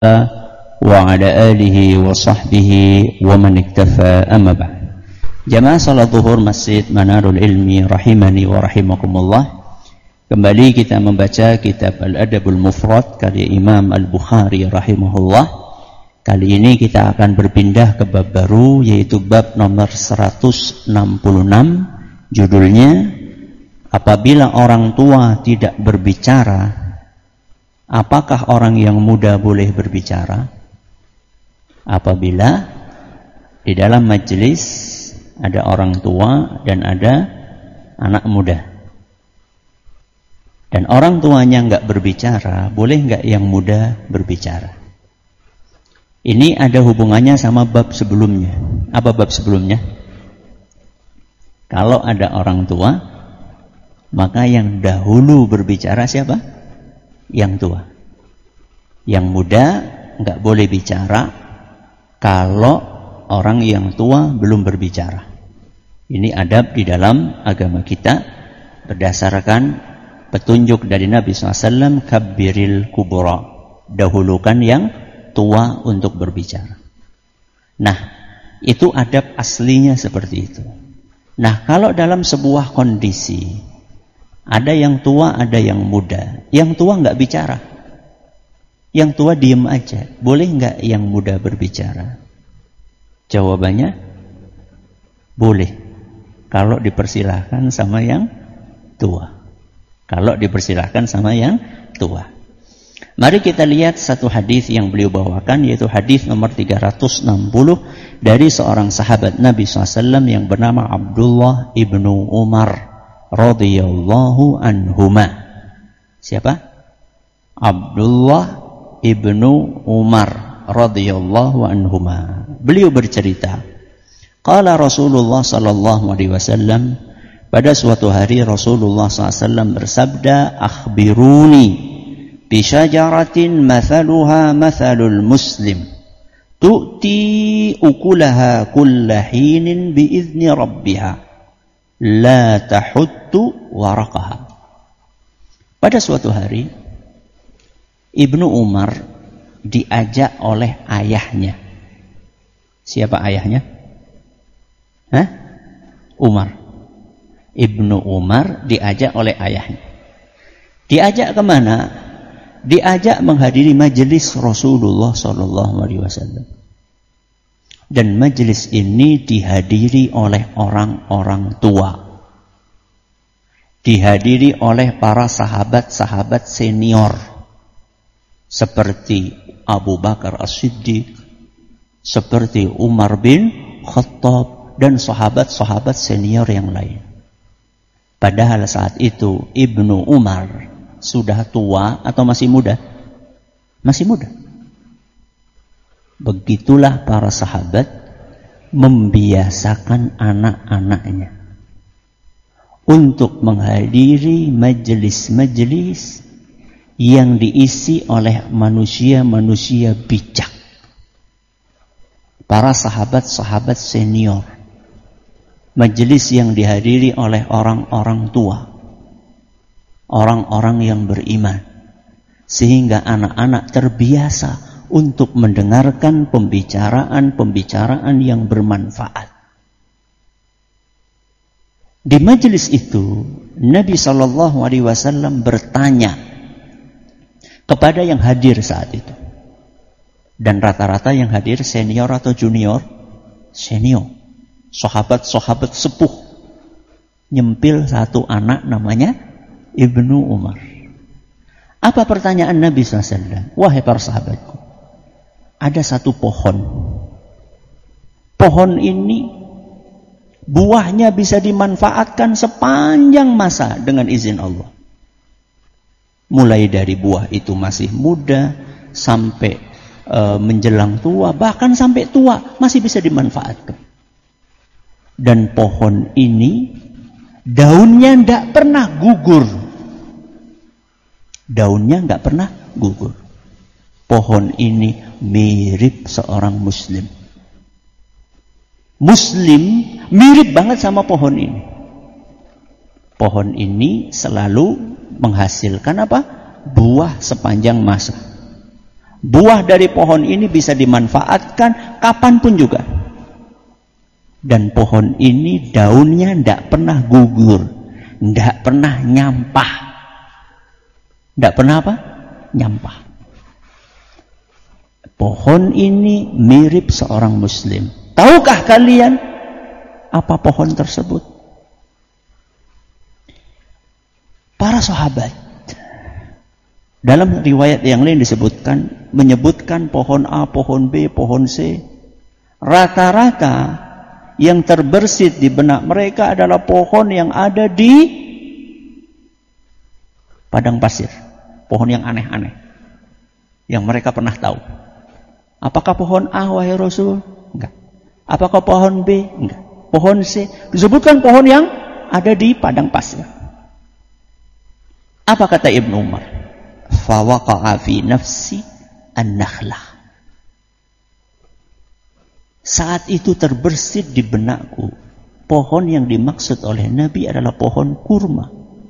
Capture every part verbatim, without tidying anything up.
wa ala alihi wa sahbihi wa man iktafa amma ba'd. Jamaah salat zuhur Masjid Manarul Ilmi rahimani wa rahimakumullah. Kembali kita membaca kitab Al-Adabul Mufrad karya Imam Al-Bukhari rahimahullah. Kali ini kita akan berpindah ke bab baru, yaitu bab nomor seratus enam puluh enam. Judulnya, apabila orang tua tidak berbicara, apakah orang yang muda boleh berbicara? Apabila di dalam majelis ada orang tua dan ada anak muda, dan orang tuanya nggak berbicara, boleh nggak yang muda berbicara? Ini ada hubungannya sama bab sebelumnya. Apa bab sebelumnya? Kalau ada orang tua, maka yang dahulu berbicara siapa? Yang tua. Yang muda nggak boleh bicara kalau orang yang tua belum berbicara. Ini adab di dalam agama kita berdasarkan petunjuk dari Nabi shallallahu alaihi wasallam, kabbiril kubura, dahulukan yang tua untuk berbicara. Nah, itu adab aslinya seperti itu. Nah, kalau dalam sebuah kondisi ada yang tua, ada yang muda, yang tua nggak bicara, yang tua diem aja, boleh nggak yang muda berbicara? Jawabannya boleh, kalau dipersilahkan sama yang tua. Kalau dipersilahkan sama yang tua. Mari kita lihat satu hadis yang beliau bawakan, yaitu hadis nomor tiga ratus enam puluh dari seorang sahabat Nabi shallallahu alaihi wasallam yang bernama Abdullah ibnu Umar radhiyallahu anhuma. Siapa? Abdullah ibnu Umar radhiyallahu anhuma. Beliau bercerita, qala Rasulullah sallallahu alaihi wasallam, pada suatu hari Rasulullah sallallahu alaihi wasallam bersabda, akhbiruni bi syajaratin mathaluha mathalul muslim tu'ti ukulaha kulla hinin bi izni rabbiha la tahuttu waraqaha. Pada suatu hari Ibnu Umar diajak oleh ayahnya. Siapa ayahnya? Hah? Umar. Ibnu Umar diajak oleh ayahnya. Diajak kemana? Diajak menghadiri majelis Rasulullah Sallallahu Alaihi Wasallam. Dan majelis ini dihadiri oleh orang-orang tua. Dihadiri oleh para sahabat-sahabat senior, seperti Abu Bakar As-Siddiq, seperti Umar bin Khattab, dan sahabat-sahabat senior yang lain. Padahal saat itu Ibnu Umar sudah tua atau masih muda? Masih muda. Begitulah para sahabat membiasakan anak-anaknya untuk menghadiri majelis-majelis yang diisi oleh manusia-manusia bijak. Para sahabat-sahabat senior. Majelis yang dihadiri oleh orang-orang tua. Orang-orang yang beriman. Sehingga anak-anak terbiasa untuk mendengarkan pembicaraan-pembicaraan yang bermanfaat. Di majelis itu, Nabi shallallahu alaihi wasallam bertanya kepada yang hadir saat itu. Dan rata-rata yang hadir senior atau junior? Senior. Sahabat-sahabat sepuh. Nyempil satu anak namanya Ibnu Umar. Apa pertanyaan Nabi shallallahu alaihi wasallam? Wahai para sahabatku, ada satu pohon. Pohon ini buahnya bisa dimanfaatkan sepanjang masa dengan izin Allah. Mulai dari buah itu masih muda sampai e, menjelang tua, bahkan sampai tua masih bisa dimanfaatkan. Dan pohon ini daunnya tidak pernah gugur. Daunnya tidak pernah gugur. Pohon ini mirip seorang muslim. Muslim mirip banget sama pohon ini. Pohon ini selalu menghasilkan apa? Buah sepanjang masa. Buah dari pohon ini bisa dimanfaatkan kapanpun juga. Dan pohon ini daunnya tidak pernah gugur, tidak pernah nyampah. Tidak pernah apa? Nyampah. Pohon ini mirip seorang muslim. Tahukah kalian apa pohon tersebut? Para sahabat dalam riwayat yang lain disebutkan, menyebutkan pohon A, pohon B, pohon C. Rata-rata yang terbersit di benak mereka adalah pohon yang ada di padang pasir. Pohon yang aneh-aneh, yang mereka pernah tahu. Apakah pohon A, wahai Rasul? Enggak. Apakah pohon B? Enggak. Pohon C? Disebutkan pohon yang ada di padang pasir. Apa kata Ibnu Umar? Fawaqa'a fi nafsi an-nakhlah. Saat itu terbersit di benakku, pohon yang dimaksud oleh Nabi adalah pohon kurma.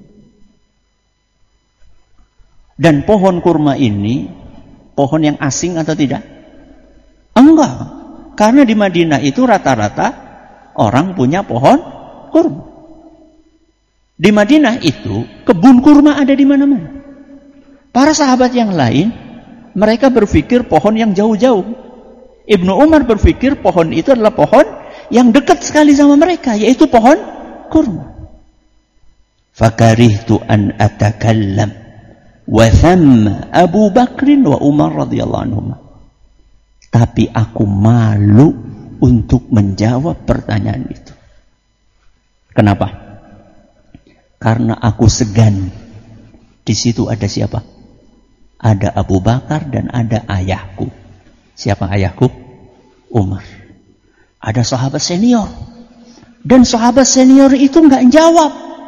Dan pohon kurma ini pohon yang asing atau tidak? Enggak. Karena di Madinah itu rata-rata orang punya pohon kurma. Di Madinah itu kebun kurma ada di mana-mana. Para sahabat yang lain, mereka berpikir pohon yang jauh-jauh. Ibnu Umar berpikir pohon itu adalah pohon yang dekat sekali sama mereka, yaitu pohon kurma. Fakarihtu an atakallam wa thamma Abu Bakrin wa Umar radhiyallahu anhum. Tapi aku malu untuk menjawab pertanyaan itu. Kenapa? Karena aku segan. Di situ ada siapa? Ada Abu Bakar dan ada ayahku. Siapa ayahku? Umar. Ada sahabat senior. Dan sahabat senior itu enggak jawab.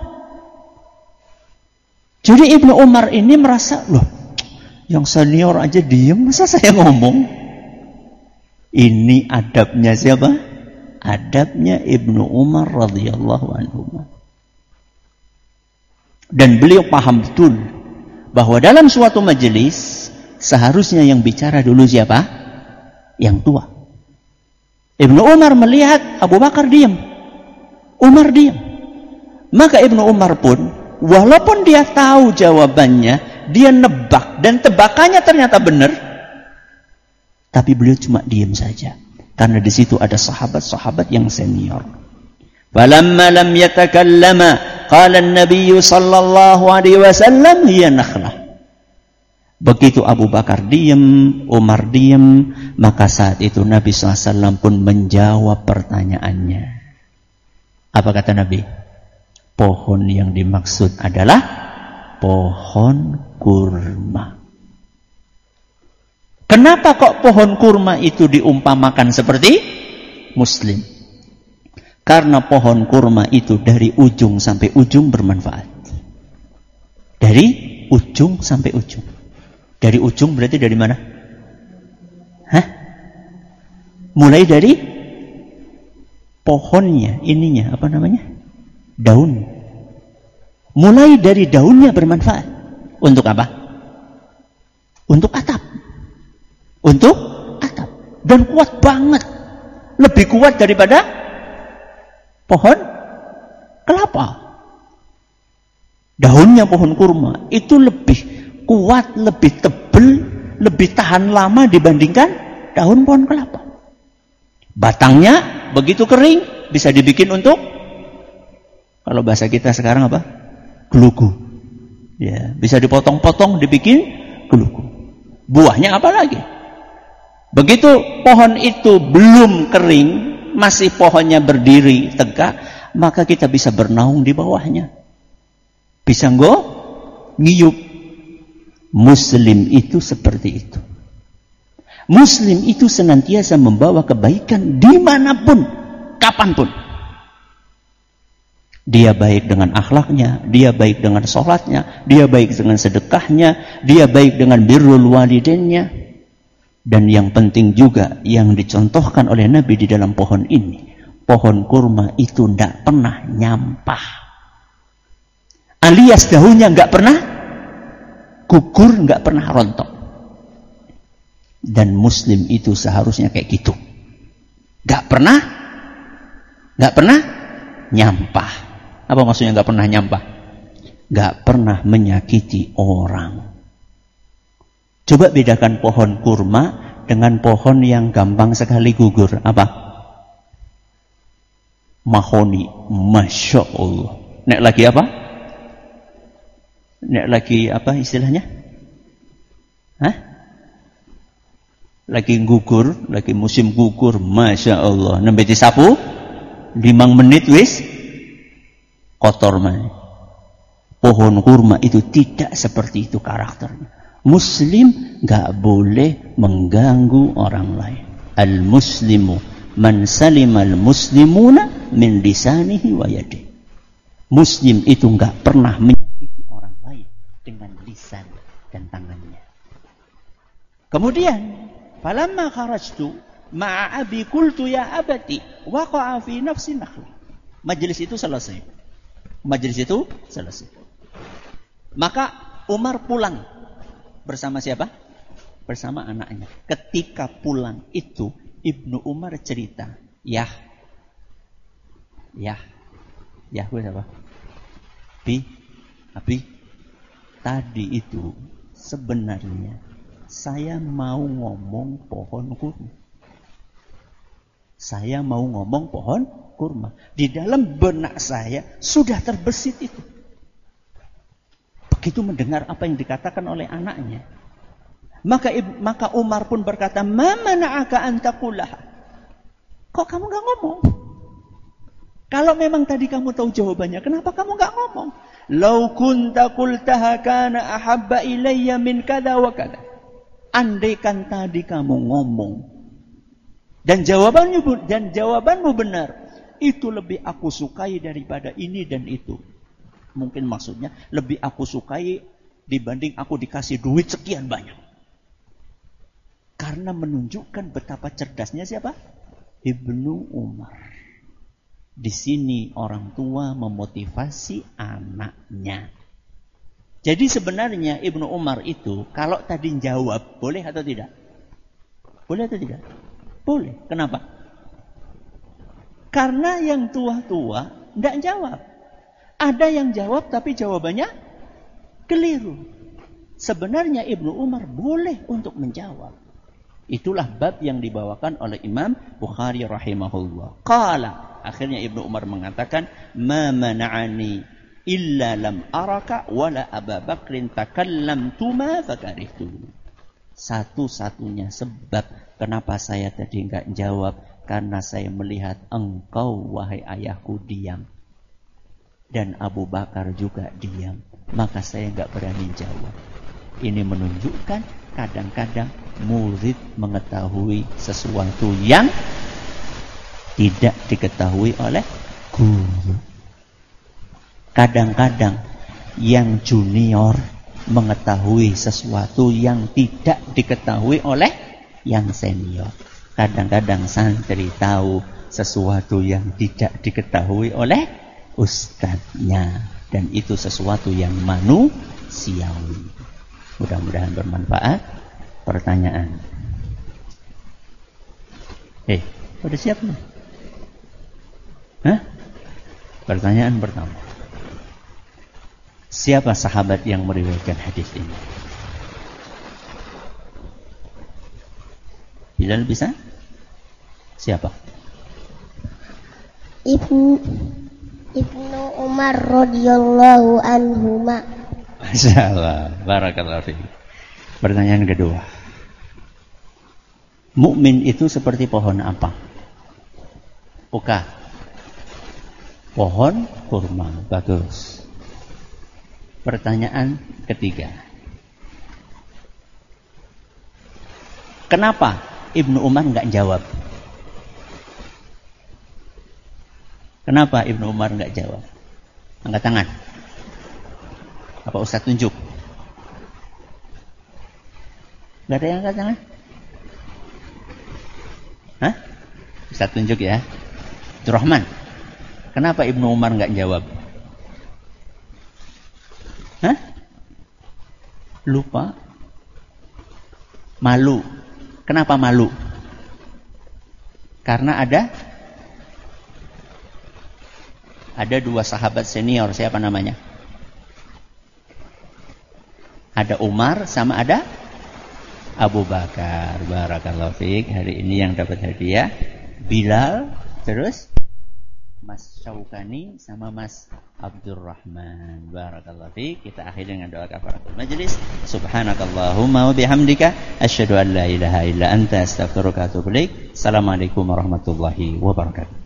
Jadi Ibnu Umar ini merasa, loh, yang senior aja diem, masa saya ngomong? Ini adabnya siapa? Adabnya Ibnu Umar radhiyallahu anhu. Dan beliau paham betul bahwa dalam suatu majelis seharusnya yang bicara dulu siapa? Yang tua. Ibnu Umar melihat Abu Bakar diam, Umar diam. Maka Ibnu Umar pun, walaupun dia tahu jawabannya, dia nebak dan tebakannya ternyata benar, tapi beliau cuma diam saja. Karena di situ ada sahabat-sahabat yang senior. Falamma lam yatakallama qala an-nabiy sallallahu alaihi wasallam hiya nakhlah. Begitu Abu Bakar diam, Umar diam, maka saat itu Nabi shallallahu alaihi wasallam pun menjawab pertanyaannya. Apa kata Nabi? Pohon yang dimaksud adalah pohon kurma. Kenapa kok pohon kurma itu diumpamakan seperti muslim? Karena pohon kurma itu dari ujung sampai ujung bermanfaat. Dari ujung sampai ujung. Dari ujung berarti dari mana? Hah? Mulai dari pohonnya, ininya, apa namanya? Daun. Mulai dari daunnya bermanfaat. Untuk apa? Untuk atap. Untuk atap. Dan kuat banget. Lebih kuat daripada pohon kelapa. Daunnya pohon kurma itu lebih kuat, lebih tebal, lebih tahan lama dibandingkan daun pohon kelapa. Batangnya begitu kering bisa dibikin untuk, kalau bahasa kita sekarang apa? Gelugu. Ya, bisa dipotong-potong dibikin gelugu. Buahnya apa lagi? Begitu pohon itu belum kering, masih pohonnya berdiri tegak, maka kita bisa bernaung di bawahnya. Bisa nggo ngiyup. Muslim itu seperti itu. Muslim itu senantiasa membawa kebaikan dimanapun, kapanpun. Dia baik dengan akhlaknya, dia baik dengan sholatnya, dia baik dengan sedekahnya, dia baik dengan birrul walidainnya. Dan yang penting juga yang dicontohkan oleh Nabi di dalam pohon ini, pohon kurma itu tidak pernah nyampah. Alias daunnya nggak pernah gugur, nggak pernah rontok. Dan Muslim itu seharusnya kayak gitu. Gak pernah, gak pernah nyampah. Apa maksudnya gak pernah nyampah? Gak pernah menyakiti orang. Coba bedakan pohon kurma dengan pohon yang gampang sekali gugur. Apa? Mahoni. Masya Allah. Nek lagi apa? Nek lagi apa istilahnya? Hah? Lagi gugur, lagi musim gugur, Masya Allah. Nembe disapu, limang menit wis kotor man. Pohon kurma itu tidak seperti itu karakternya. Muslim gak boleh mengganggu orang lain. Al-muslimu man salimal muslimuna min lisanihi wa yadihi. Muslim itu gak pernah menyakiti orang lain dengan lisan dan tangannya. Kemudian falamma kharajtu ma'a abi qultu ya abati waqa'a fi nafsi nakhla. Majelis itu selesai. Majelis itu selesai. Maka Umar pulang bersama siapa? Bersama anaknya. Ketika pulang itu Ibnu Umar cerita, "Yah. Yah. Yah gue siapa? Bi, Abi, tadi itu sebenarnya saya mau ngomong pohon kurma. Saya mau ngomong pohon kurma. Di dalam benak saya sudah terbesit itu. Begitu mendengar apa yang dikatakan oleh anaknya. Maka maka Umar pun berkata, "Ma mana'aka an taqulaha?" Kok kamu gak ngomong? Kalau memang tadi kamu tahu jawabannya, kenapa kamu gak ngomong? "Lau kunta qultaha kana ahabba ilayya min kada wa kada." Andaikan tadi kamu ngomong dan jawabannya dan jawabanmu benar, itu lebih aku sukai daripada ini dan itu. Mungkin maksudnya lebih aku sukai dibanding aku dikasih duit sekian banyak. Karena menunjukkan betapa cerdasnya siapa? Ibnu Umar. Di sini orang tua memotivasi anaknya. Jadi sebenarnya Ibnu Umar itu kalau tadi jawab, boleh atau tidak? Boleh atau tidak? Boleh. Kenapa? Karena yang tua-tua tidak jawab. Ada yang jawab tapi jawabannya keliru. Sebenarnya Ibnu Umar boleh untuk menjawab. Itulah bab yang dibawakan oleh Imam Bukhari rahimahullah. Qala, akhirnya Ibnu Umar mengatakan, "Ma mana'ani illa lam araka wala Abu Bakrin takallamtuma fakarihtu." Satu-satunya sebab kenapa saya tadi enggak jawab, karena saya melihat engkau wahai ayahku diam dan Abu Bakar juga diam, maka saya enggak berani jawab. Ini menunjukkan kadang-kadang murid mengetahui sesuatu yang tidak diketahui oleh guru. Kadang-kadang yang junior mengetahui sesuatu yang tidak diketahui oleh yang senior. Kadang-kadang santri tahu sesuatu yang tidak diketahui oleh ustadznya. Dan itu sesuatu yang manusiawi. Mudah-mudahan bermanfaat. Pertanyaan. Eh, udah siap nih? Hah? Pertanyaan pertama. Siapa sahabat yang meriwayatkan hadis ini? Bilal bisa? Siapa? Ibnu Ibnu Umar radhiyallahu anhuma. Masyaallah, barakallahu fiik. Pertanyaan kedua. Mukmin itu seperti pohon apa? Oka. Pohon kurma. Bagus. Pertanyaan ketiga. Kenapa Ibnu Umar enggak jawab? Kenapa Ibnu Umar enggak jawab? Angkat tangan. Apa Ustaz tunjuk? Enggak ada yang angkat tangan? Hah? Ustaz tunjuk ya. Abdurrahman. Kenapa Ibnu Umar enggak jawab? Hah? Lupa? Malu? Kenapa malu? Karena ada ada dua sahabat senior, siapa namanya? Ada Umar sama ada Abu Bakar. Barakallahu fiik. Hari ini yang dapat hadiah Bilal, terus Mas Syaukani sama Mas Abdurrahman. Barakallahu fiik. Kita akhiri dengan doa kafaratul majlis. Subhanakallahumma wa bihamdika asyhadu an la ilaha illa anta astaghfiruka wa atubu ilaik. Assalamualaikum warahmatullahi wabarakatuh.